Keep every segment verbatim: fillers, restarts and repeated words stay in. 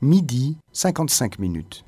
midi cinquante-cinq minutes.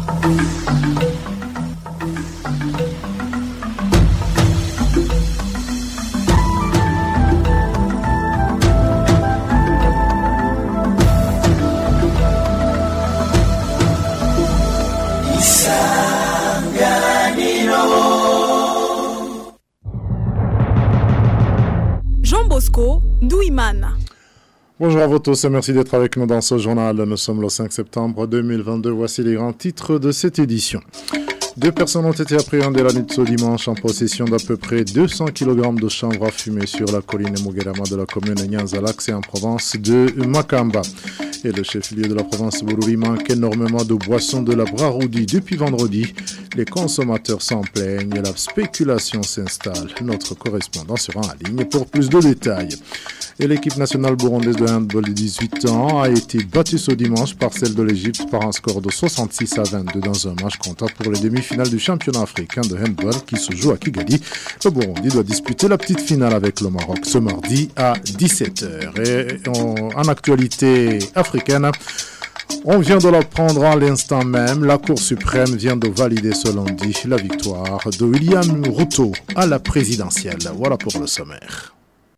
Jean Bosco Douimana. Bonjour à vous tous et merci d'être avec nous dans ce journal. Nous sommes le cinq septembre deux mille vingt-deux. Voici les grands titres de cette édition. Deux personnes ont été appréhendées la nuit de ce dimanche en possession d'à peu près deux cents kilogrammes de chanvre à fumer sur la colline Mugerama de la commune de Nyanza-Lac, c'est en province de Makamba. Et le chef-lieu de la province Bururi manque énormément de boissons de la Braroudi. Depuis vendredi, les consommateurs s'en plaignent et la spéculation s'installe. Notre correspondant sera en ligne pour plus de détails. Et l'équipe nationale burundaise de handball de dix-huit ans a été battue ce dimanche par celle de l'Égypte par un score de soixante-six à vingt-deux dans un match comptable pour les demi-finales du championnat africain de handball qui se joue à Kigali. Le Burundi doit disputer la petite finale avec le Maroc ce mardi à dix-sept heures. Et en, en actualité africaine, on vient de l'apprendre à l'instant même, la Cour suprême vient de valider ce lundi la victoire de William Ruto à la présidentielle. Voilà pour le sommaire.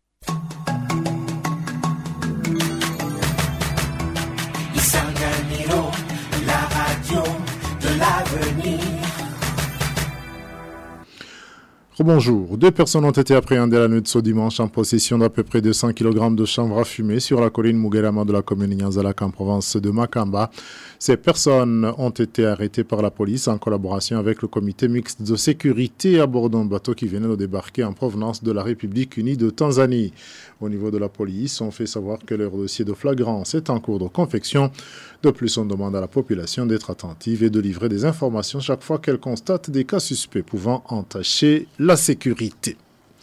Bonjour. Deux personnes ont été appréhendées la nuit de ce dimanche en possession d'à peu près deux cents kilogrammes de chanvre à fumer sur la colline Mugerama de la commune de Nyanza-Lac en province de Makamba. Ces personnes ont été arrêtées par la police en collaboration avec le comité mixte de sécurité à bord d'un bateau qui venait de débarquer en provenance de la République unie de Tanzanie. Au niveau de la police, on fait savoir que leur dossier de flagrance est en cours de confection. De plus, on demande à la population d'être attentive et de livrer des informations chaque fois qu'elle constate des cas suspects pouvant entacher la sécurité.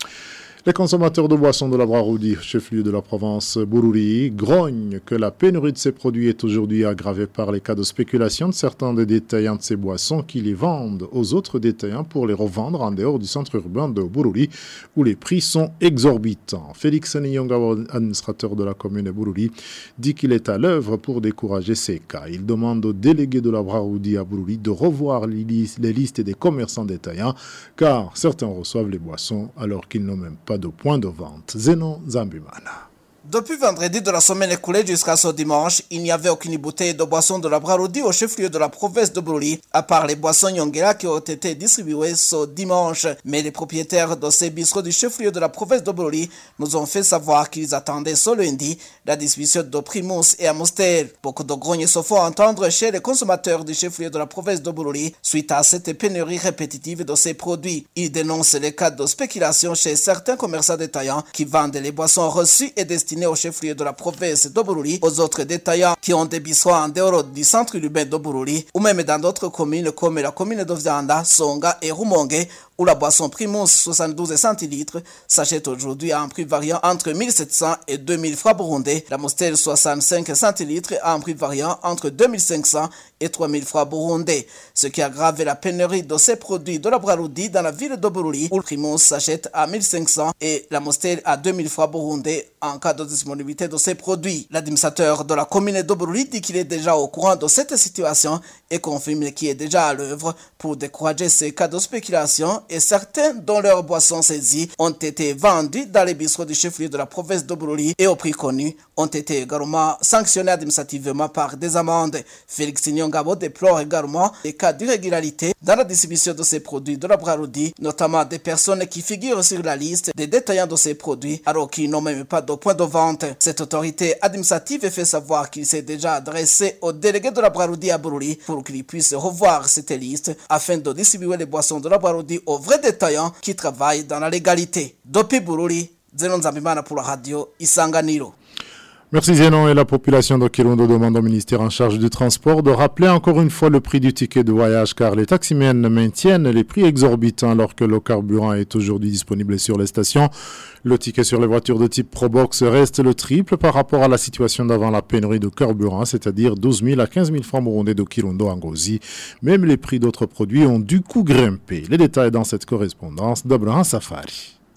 Les consommateurs de boissons de la Braroudi, chef-lieu de la province Bururi, grognent que la pénurie de ces produits est aujourd'hui aggravée par les cas de spéculation de certains des détaillants de ces boissons qui les vendent aux autres détaillants pour les revendre en dehors du centre urbain de Bururi où les prix sont exorbitants. Félix Niyonga, administrateur de la commune de Bururi, dit qu'il est à l'œuvre pour décourager ces cas. Il demande aux délégués de la Braroudi à Bururi de revoir les listes des commerçants détaillants car certains reçoivent les boissons alors qu'ils n'ont même pas de point de vente. Zeno Zambimana. Depuis vendredi de la semaine écoulée jusqu'à ce dimanche, il n'y avait aucune bouteille de boisson de la Braroudi au chef-lieu de la province de Bururi, à part les boissons Nyongera qui ont été distribuées ce dimanche. Mais les propriétaires de ces bistrots du chef-lieu de la province de Bururi nous ont fait savoir qu'ils attendaient ce lundi la distribution de Primus et Amstel. Beaucoup de grognes se font entendre chez les consommateurs du chef-lieu de la province de Bururi suite à cette pénurie répétitive de ces produits. Ils dénoncent les cas de spéculation chez certains commerçants détaillants qui vendent les boissons reçues et destinées au chef-lieu de la province de Bururi, aux autres détaillants qui ont des bistrots en dehors du centre urbain de Bururi ou même dans d'autres communes comme la commune de Vianda, Songa et Rumonge où la boisson Primus soixante-douze centilitres s'achète aujourd'hui à un prix variant entre mille sept cents et deux mille francs burundais. La Mostel soixante-cinq centilitres à un prix variant entre deux mille cinq cents et trois mille francs burundais. Ce qui aggrave la pénurie de ces produits de la Braroudi dans la ville de Bururi où le Primus s'achète à mille cinq cents et la Mostel à deux mille francs burundais en cas de disponibilité de ces produits. L'administrateur de la commune de Bururi dit qu'il est déjà au courant de cette situation et confirme qu'il est déjà à l'œuvre pour décourager ces cas de spéculation et certains dont leurs boissons saisies ont été vendues dans les bistrots du chef-lieu de la province de Bururi et au prix connu ont été également sanctionnés administrativement par des amendes. Félix Nyongabo déplore également des cas d'irrégularité dans la distribution de ces produits de la Braroudi, notamment des personnes qui figurent sur la liste des détaillants de ces produits alors qu'ils n'ont même pas de point de vente. Cette autorité administrative fait savoir qu'il s'est déjà adressé au délégué de la Braroudi à Bururi pour qu'il puisse revoir cette liste afin de distribuer les boissons de la Braroudi aux vrais détaillants qui travaillent dans la légalité. Depuis Bururi, Zenon Zambimana pour la radio Isanganiro. Merci Zénon. Et la population de Kirundo demande au ministère en charge du transport de rappeler encore une fois le prix du ticket de voyage car les taximens maintiennent les prix exorbitants alors que le carburant est aujourd'hui disponible sur les stations. Le ticket sur les voitures de type Probox reste le triple par rapport à la situation d'avant la pénurie de carburant, c'est-à-dire douze mille à quinze mille francs burundais de Kirundo à Ngozi. Même les prix d'autres produits ont du coup grimpé. Les détails dans cette correspondance d'Abraham Safari.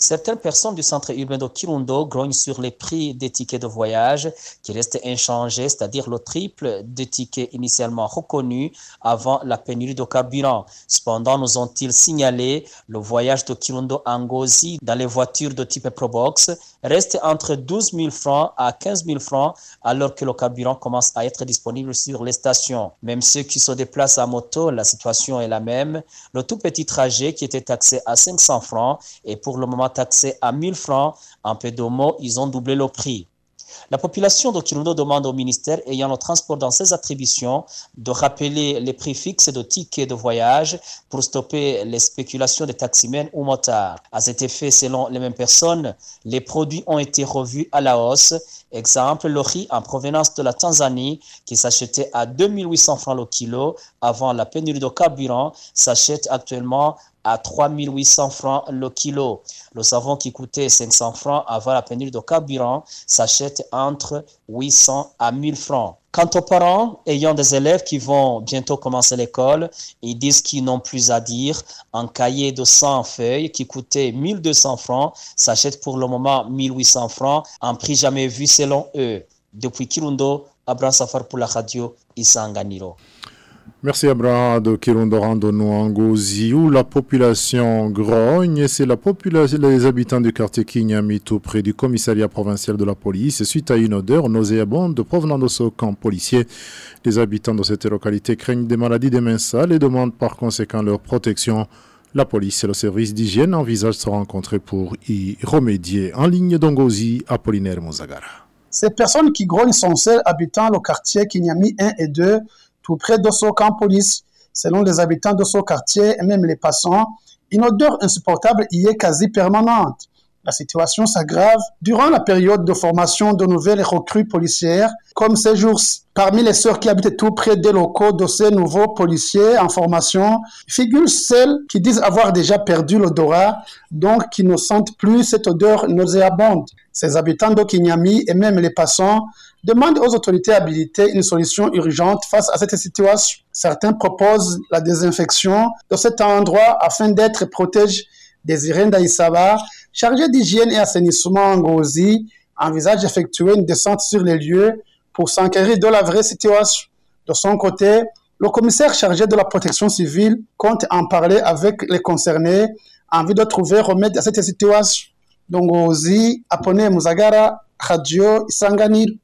Certaines personnes du centre urbain de Kirundo grognent sur les prix des tickets de voyage qui restent inchangés, c'est-à-dire le triple des tickets initialement reconnus avant la pénurie de carburant. Cependant, nous ont-ils signalé, le voyage de Kirundo à Ngozi dans les voitures de type Probox reste entre douze mille francs à quinze mille francs alors que le carburant commence à être disponible sur les stations. Même ceux qui se déplacent à moto, la situation est la même. Le tout petit trajet qui était taxé à cinq cents francs est pour le moment taxé à mille francs. En peu de mots, ils ont doublé le prix. La population de Kirundo demande au ministère ayant le transport dans ses attributions de rappeler les prix fixes de tickets de voyage pour stopper les spéculations des taximens ou motards. À cet effet, selon les mêmes personnes, les produits ont été revus à la hausse. Exemple, le riz en provenance de la Tanzanie qui s'achetait à deux mille huit cents francs le kilo avant la pénurie de carburant s'achète actuellement à trois mille huit cents francs le kilo. Le savon qui coûtait cinq cents francs avant la pénurie de carburant s'achète entre huit cents à mille francs. Quant aux parents ayant des élèves qui vont bientôt commencer l'école, ils disent qu'ils n'ont plus à dire. Un cahier de cent feuilles qui coûtait mille deux cents francs s'achète pour le moment mille huit cents francs, un prix jamais vu selon eux. Depuis Kirundo, Abraham Safar pour la radio Isanganiro. Merci Abraham de Kirundo Randono en Ngozi où la population grogne. C'est la population, les habitants du quartier Kinyami tout près du commissariat provincial de la police suite à une odeur nauséabonde provenant de ce camp policier. Les habitants de cette localité craignent des maladies des mains sales et demandent par conséquent leur protection. La police et le service d'hygiène envisagent de se rencontrer pour y remédier. En ligne d'Ongozi, Apollinaire Muzagara. Ces personnes qui grognent sont celles habitant le quartier Kinyami un et deux tout près de ce camp police. Selon les habitants de ce quartier et même les passants, une odeur insupportable y est quasi permanente. La situation s'aggrave durant la période de formation de nouvelles recrues policières, comme ces jours-ci. Parmi les sœurs qui habitent tout près des locaux de ces nouveaux policiers en formation, figurent celles qui disent avoir déjà perdu l'odorat, donc qui ne sentent plus cette odeur nauséabonde. Ces habitants de Kinyami et même les passants demandent aux autorités habilitées une solution urgente face à cette situation. Certains proposent la désinfection de cet endroit afin d'être protégés. Désiré Ndaïsaba, chargé d'hygiène et assainissement en Ngozi, envisage d'effectuer une descente sur les lieux pour s'enquérir de la vraie situation. De son côté, le commissaire chargé de la protection civile compte en parler avec les concernés en vue de trouver remède à cette situation. Donc Ngozi, Apone Muzagara, Radio Isanganiro.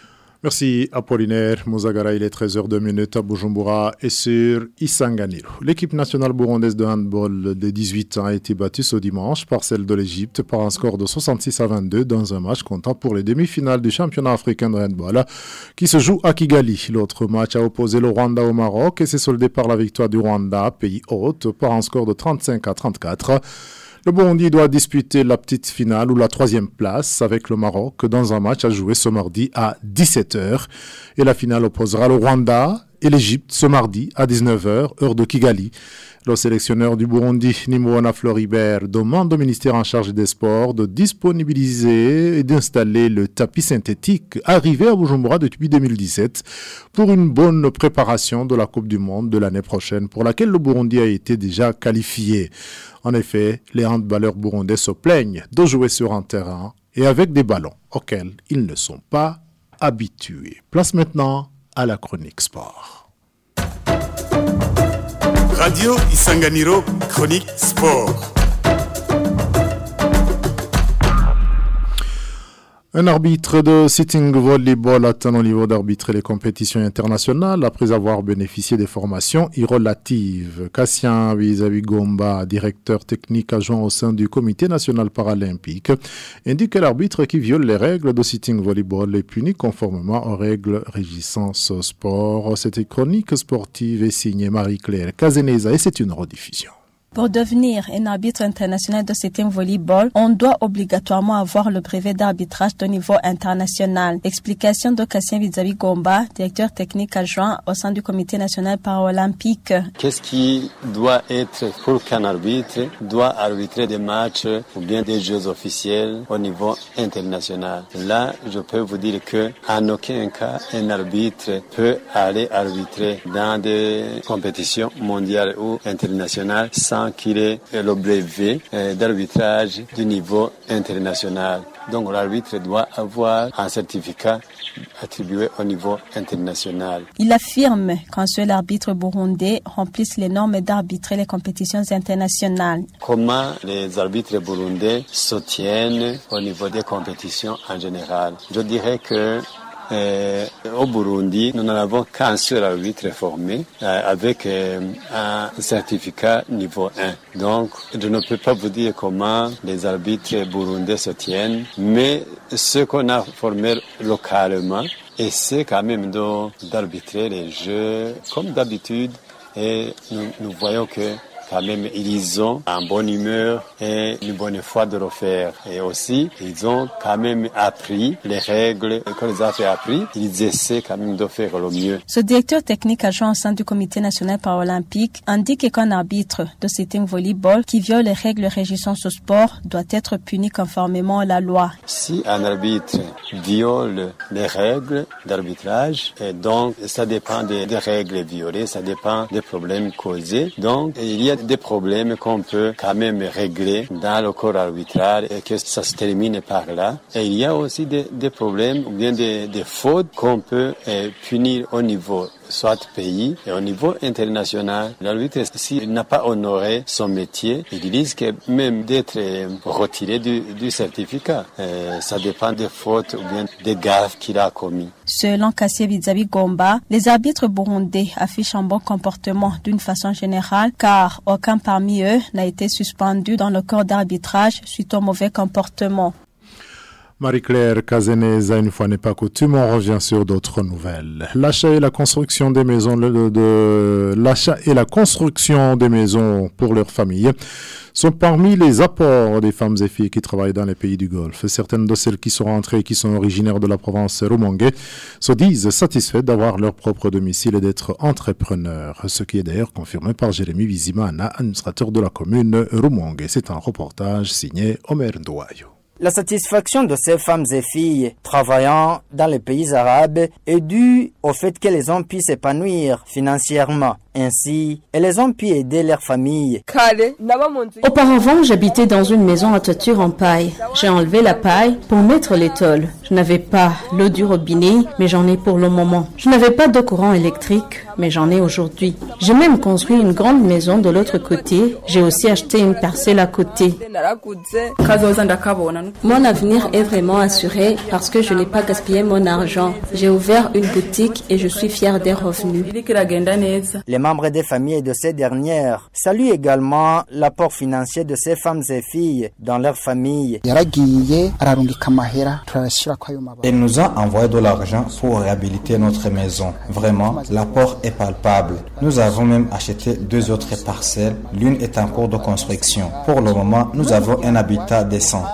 Merci Apollinaire Muzagara, il est treize heures deux à Bujumbura et sur Isanganiro. L'équipe nationale burundaise de handball de dix-huit ans a été battue ce dimanche par celle de l'Égypte par un score de soixante-six à vingt-deux dans un match comptant pour les demi-finales du championnat africain de handball qui se joue à Kigali. L'autre match a opposé le Rwanda au Maroc et s'est soldé par la victoire du Rwanda, pays hôte, par un score de trente-cinq à trente-quatre. Le Burundi doit disputer la petite finale ou la troisième place avec le Maroc dans un match à jouer ce mardi à dix-sept heures. Et la finale opposera le Rwanda et l'Égypte ce mardi à dix-neuf heures, heure de Kigali. Le sélectionneur du Burundi, Nimouana Floribert, demande au ministère en charge des sports de disponibiliser et d'installer le tapis synthétique arrivé à Bujumbura depuis deux mille dix-sept pour une bonne préparation de la Coupe du Monde de l'année prochaine pour laquelle le Burundi a été déjà qualifié. En effet, les handballeurs burundais se plaignent de jouer sur un terrain et avec des ballons auxquels ils ne sont pas habitués. Place maintenant à la chronique sport. Radio Isanganiro, chronique sport. Un arbitre de sitting volleyball atteint au niveau d'arbitrer les compétitions internationales après avoir bénéficié des formations irrelatives. Cassien Bizabigomba, directeur technique adjoint au sein du Comité national paralympique, indique que l'arbitre qui viole les règles de sitting volleyball est puni conformément aux règles régissant ce sport. Cette chronique sportive est signée Marie-Claire Kazeneza et c'est une rediffusion. Pour devenir un arbitre international de sitting volleyball, on doit obligatoirement avoir le brevet d'arbitrage de niveau international. Explication de Cassien Bizabigomba, directeur technique adjoint au sein du Comité national paralympique. Qu'est-ce qui doit être pour qu'un arbitre doit arbitrer des matchs ou bien des jeux officiels au niveau international? Là, je peux vous dire que en aucun cas, un arbitre peut aller arbitrer dans des compétitions mondiales ou internationales sans dépend qu'il ait le brevet d'arbitrage du niveau international. Donc l'arbitre doit avoir un certificat attribué au niveau international. Il affirme qu'un seul arbitre burundais remplisse les normes d'arbitrer les compétitions internationales. Comment les arbitres burundais soutiennent au niveau des compétitions en général? Je dirais que Euh, au Burundi, nous n'en avons qu'un seul arbitre formé euh, avec euh, un certificat niveau un. Donc, je ne peux pas vous dire comment les arbitres burundais se tiennent, mais ce qu'on a formé localement essaie quand même d'arbitrer les jeux comme d'habitude, et nous, nous voyons que quand même, ils ont une bonne humeur et une bonne foi de le faire. Et aussi, ils ont quand même appris les règles qu'on les a fait appris. Ils essaient quand même de faire le mieux. Ce directeur technique adjoint au sein du Comité national paralympique indique qu'un arbitre de sitting volleyball qui viole les règles régissant ce sport doit être puni conformément à la loi. Si un arbitre viole les règles d'arbitrage, et donc ça dépend des, des règles violées, ça dépend des problèmes causés. Donc, il y a des problèmes qu'on peut quand même régler dans le corps arbitral et que ça se termine par là. Et il y a aussi des, des problèmes ou bien des, des fautes qu'on peut eh, punir au niveau soit pays et au niveau international. L'arbitre, s'il n'a pas honoré son métier, il risque même d'être retiré du, du certificat. Et ça dépend des fautes ou bien des gaffes qu'il a commis. Selon Kassie Bizabi Gomba, les arbitres burundais affichent un bon comportement d'une façon générale car aucun parmi eux n'a été suspendu dans le corps d'arbitrage suite au mauvais comportement. Marie-Claire Kazeneza, une fois n'est pas coutume, on revient sur d'autres nouvelles. L'achat et la construction des maisons, de, de, l'achat et la construction des maisons pour leurs familles sont parmi les apports des femmes et filles qui travaillent dans les pays du Golfe. Certaines de celles qui sont rentrées et qui sont originaires de la province Rumongue se disent satisfaites d'avoir leur propre domicile et d'être entrepreneurs, ce qui est d'ailleurs confirmé par Jérémy Bizimana, administrateur de la commune Rumongue. C'est un reportage signé Omer Ndouayo. La satisfaction de ces femmes et filles travaillant dans les pays arabes est due au fait que les hommes puissent s'épanouir financièrement. Ainsi, elles ont pu aider leur famille. Auparavant, j'habitais dans une maison à toiture en paille. J'ai enlevé la paille pour mettre les tôles. Je n'avais pas l'eau du robinet, mais j'en ai pour le moment. Je n'avais pas de courant électrique, mais j'en ai aujourd'hui. J'ai même construit une grande maison de l'autre côté. J'ai aussi acheté une parcelle à côté. Mon avenir est vraiment assuré parce que je n'ai pas gaspillé mon argent. J'ai ouvert une boutique et je suis fière des revenus. Les membres des familles de ces dernières saluent également l'apport financier de ces femmes et filles dans leur famille. Elle nous a envoyé de l'argent pour réhabiliter notre maison. Vraiment, l'apport est palpable. Nous avons même acheté deux autres parcelles. L'une est en cours de construction. Pour le moment, nous avons un habitat décent.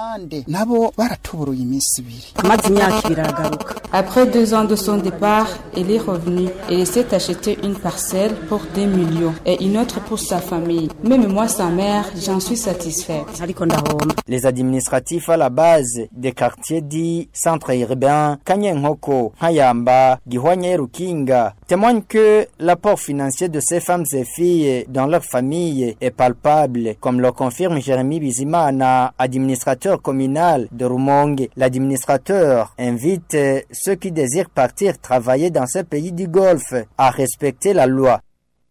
Après deux ans de son départ, elle est revenue et s'est acheté une parcelle pour des millions et une autre pour sa famille. Même moi, sa mère, j'en suis satisfaite. Les administratifs à la base des quartiers dits centre urbain, Kanyenhoko, Hayamba, Gihwanye Rukinga, témoignent que l'apport financier de ces femmes et filles dans leur famille est palpable, comme le confirme Jérémy Bizimana, administrateur communal de Rumongue. L'administrateur invite ceux qui désirent partir travailler dans ces pays du Golfe à respecter la loi.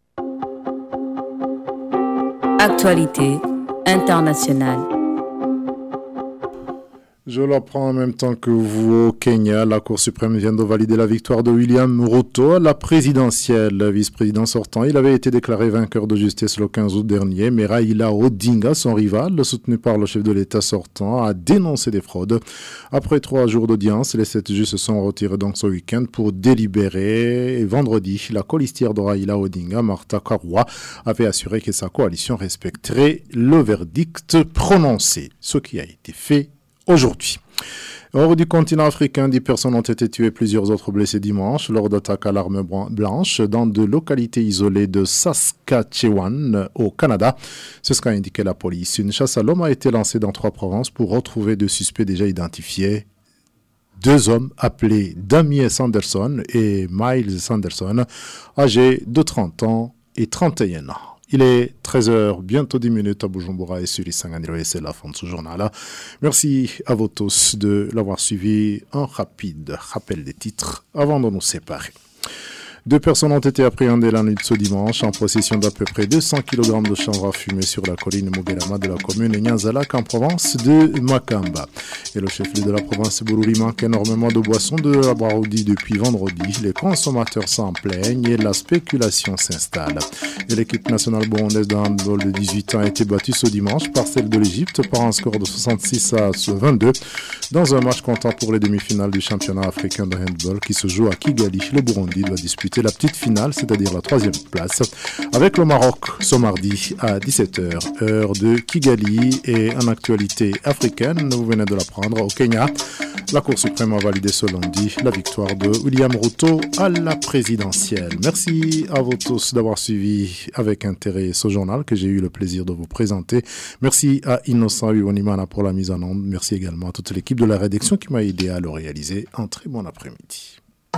Actualité internationale. Je l'apprends en même temps que vous au Kenya. La Cour suprême vient de valider la victoire de William Ruto à la présidentielle. Vice-président sortant, il avait été déclaré vainqueur de justesse le quinze août dernier, mais Raila Odinga, son rival, soutenu par le chef de l'État sortant, a dénoncé des fraudes. Après trois jours d'audience, les sept juges se sont retirés donc ce week-end pour délibérer. Et vendredi, la colistière de Raila Odinga, Martha Karua, avait assuré que sa coalition respecterait le verdict prononcé, ce qui a été fait aujourd'hui. Hors du continent africain, dix personnes ont été tuées, plusieurs autres blessées dimanche lors d'attaques à l'arme blanche dans deux localités isolées de Saskatchewan au Canada. C'est ce qu'a indiqué la police. Une chasse à l'homme a été lancée dans trois provinces pour retrouver deux suspects déjà identifiés. Deux hommes appelés Damien Sanderson et Miles Sanderson, âgés de trente ans et trente et un ans. Il est treize heures, bientôt dix minutes à Bujumbura et sur Isanganiro et c'est la fin de ce journal. Merci à vous tous de l'avoir suivi. Un rapide rappel des titres avant de nous séparer. Deux personnes ont été appréhendées la nuit de ce dimanche en possession d'à peu près deux cents kilogrammes de chanvre à fumer sur la colline Mugerama de la commune Nyanzalak en province de Makamba. Et le chef-lieu de la province Bururi manque énormément de boissons de la Braroudi depuis vendredi. Les consommateurs s'en plaignent et la spéculation s'installe. Et l'équipe nationale burundaise de handball de dix-huit ans a été battue ce dimanche par celle de l'Égypte par un score de soixante-six à vingt-deux dans un match comptant pour les demi-finales du championnat africain de handball qui se joue à Kigali. Le Burundi doit disputer la petite finale, c'est-à-dire la troisième place, avec le Maroc ce mardi à dix-sept heures, heure de Kigali. Et en actualité africaine, vous venez de l'apprendre, au Kenya, la Cour suprême a validé ce lundi la victoire de William Ruto à la présidentielle. Merci à vous tous d'avoir suivi avec intérêt ce journal que j'ai eu le plaisir de vous présenter. Merci à Innocent Uonimana pour la mise en onde. Merci également à toute l'équipe de la rédaction qui m'a aidé à le réaliser. Un très bon après-midi.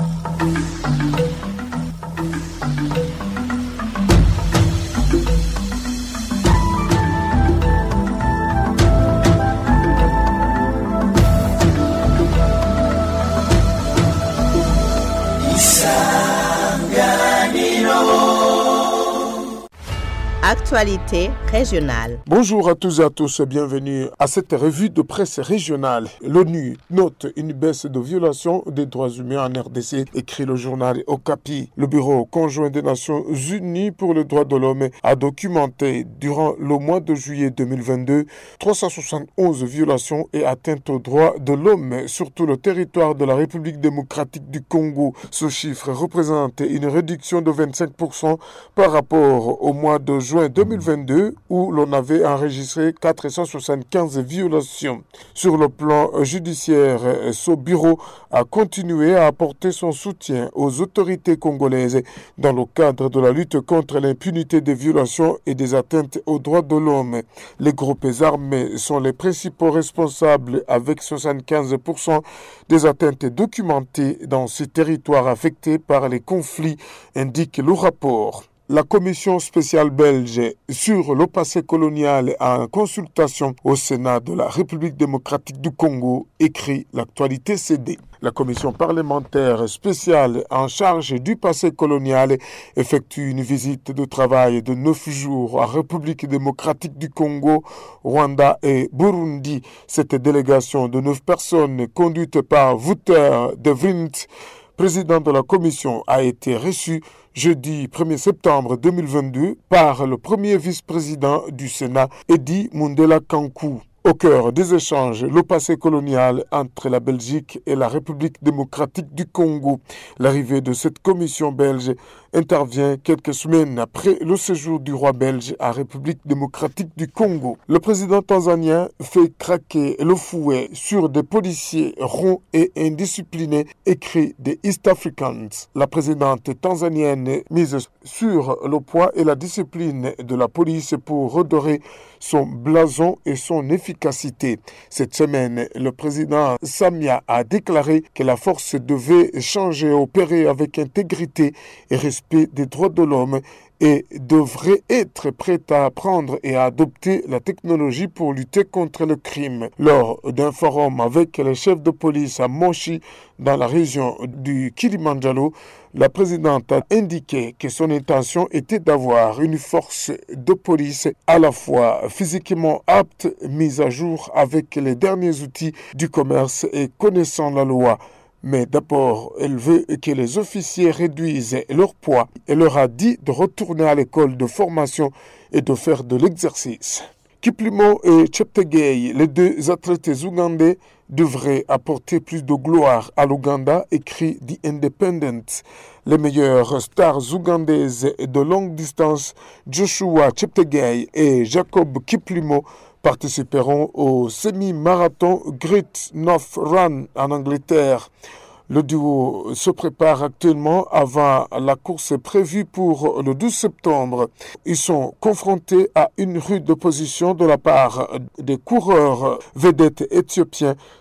Actualité régionale. Bonjour à tous et à tous, bienvenue à cette revue de presse régionale. L'ONU note une baisse de violation des droits humains en R D C, écrit le journal Okapi. Le Bureau conjoint des Nations Unies pour les droits de l'homme a documenté durant le mois de juillet deux mille vingt-deux trois cent soixante-onze violations et atteintes aux droits de l'homme sur tout le territoire de la République démocratique du Congo. Ce chiffre représente une réduction de vingt-cinq pour cent par rapport au mois de juin deux mille vingt-deux où l'on avait enregistré quatre cent soixante-quinze violations. Sur le plan judiciaire, ce bureau a continué à apporter son soutien aux autorités congolaises dans le cadre de la lutte contre l'impunité des violations et des atteintes aux droits de l'homme. Les groupes armés sont les principaux responsables avec soixante-quinze pour cent des atteintes documentées dans ces territoires affectés par les conflits, indique le rapport. La commission spéciale belge sur le passé colonial en consultation au Sénat de la République démocratique du Congo écrit l'actualité C D. La commission parlementaire spéciale en charge du passé colonial effectue une visite de travail de neuf jours à République démocratique du Congo, Rwanda et Burundi. Cette délégation de neuf personnes conduite par Wouter de Vrint, président de la commission, a été reçue jeudi premier septembre deux mille vingt-deux par le premier vice-président du Sénat, Edi Mundela Kankou. Au cœur des échanges, le passé colonial entre la Belgique et la République démocratique du Congo. L'arrivée de cette commission belge intervient quelques semaines après le séjour du roi belge à République démocratique du Congo. Le président tanzanien fait craquer le fouet sur des policiers ronds et indisciplinés, écrit des East Africans. La présidente tanzanienne mise sur le poids et la discipline de la police pour redorer son blason et son efficacité. Cette semaine, le président Samia a déclaré que la force devait changer et opérer avec intégrité et respect des droits de l'homme et devrait être prête à apprendre et à adopter la technologie pour lutter contre le crime. Lors d'un forum avec les chefs de police à Moshi, dans la région du Kilimandjaro, la présidente a indiqué que son intention était d'avoir une force de police à la fois physiquement apte, mise à jour avec les derniers outils du commerce et connaissant la loi. Mais d'abord, elle veut que les officiers réduisent leur poids. Elle leur a dit de retourner à l'école de formation et de faire de l'exercice. Kiplimo et Cheptegei, les deux athlètes ougandais, devraient apporter plus de gloire à l'Ouganda, écrit The Independent. Les meilleures stars ougandaises de longue distance, Joshua Cheptegei et Jacob Kiplimo, participeront au semi-marathon Great North Run en Angleterre. Le duo se prépare actuellement avant la course prévue pour le douze septembre. Ils sont confrontés à une rude opposition de la part des coureurs vedettes éthiopiens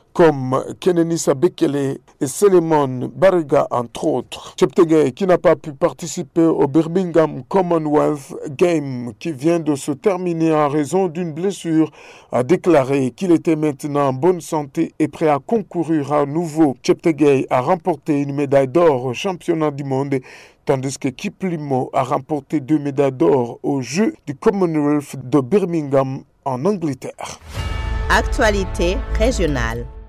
comme Kenenisa Bekele et Selemon Bariga entre autres. Cheptegei, qui n'a pas pu participer au Birmingham Commonwealth Games qui vient de se terminer en raison d'une blessure, a déclaré qu'il était maintenant en bonne santé et prêt à concourir à nouveau. Cheptegei a remporté une médaille d'or au championnat du monde, tandis que Kiplimo a remporté deux médailles d'or aux Jeux du Commonwealth de Birmingham en Angleterre. Actualité régionale.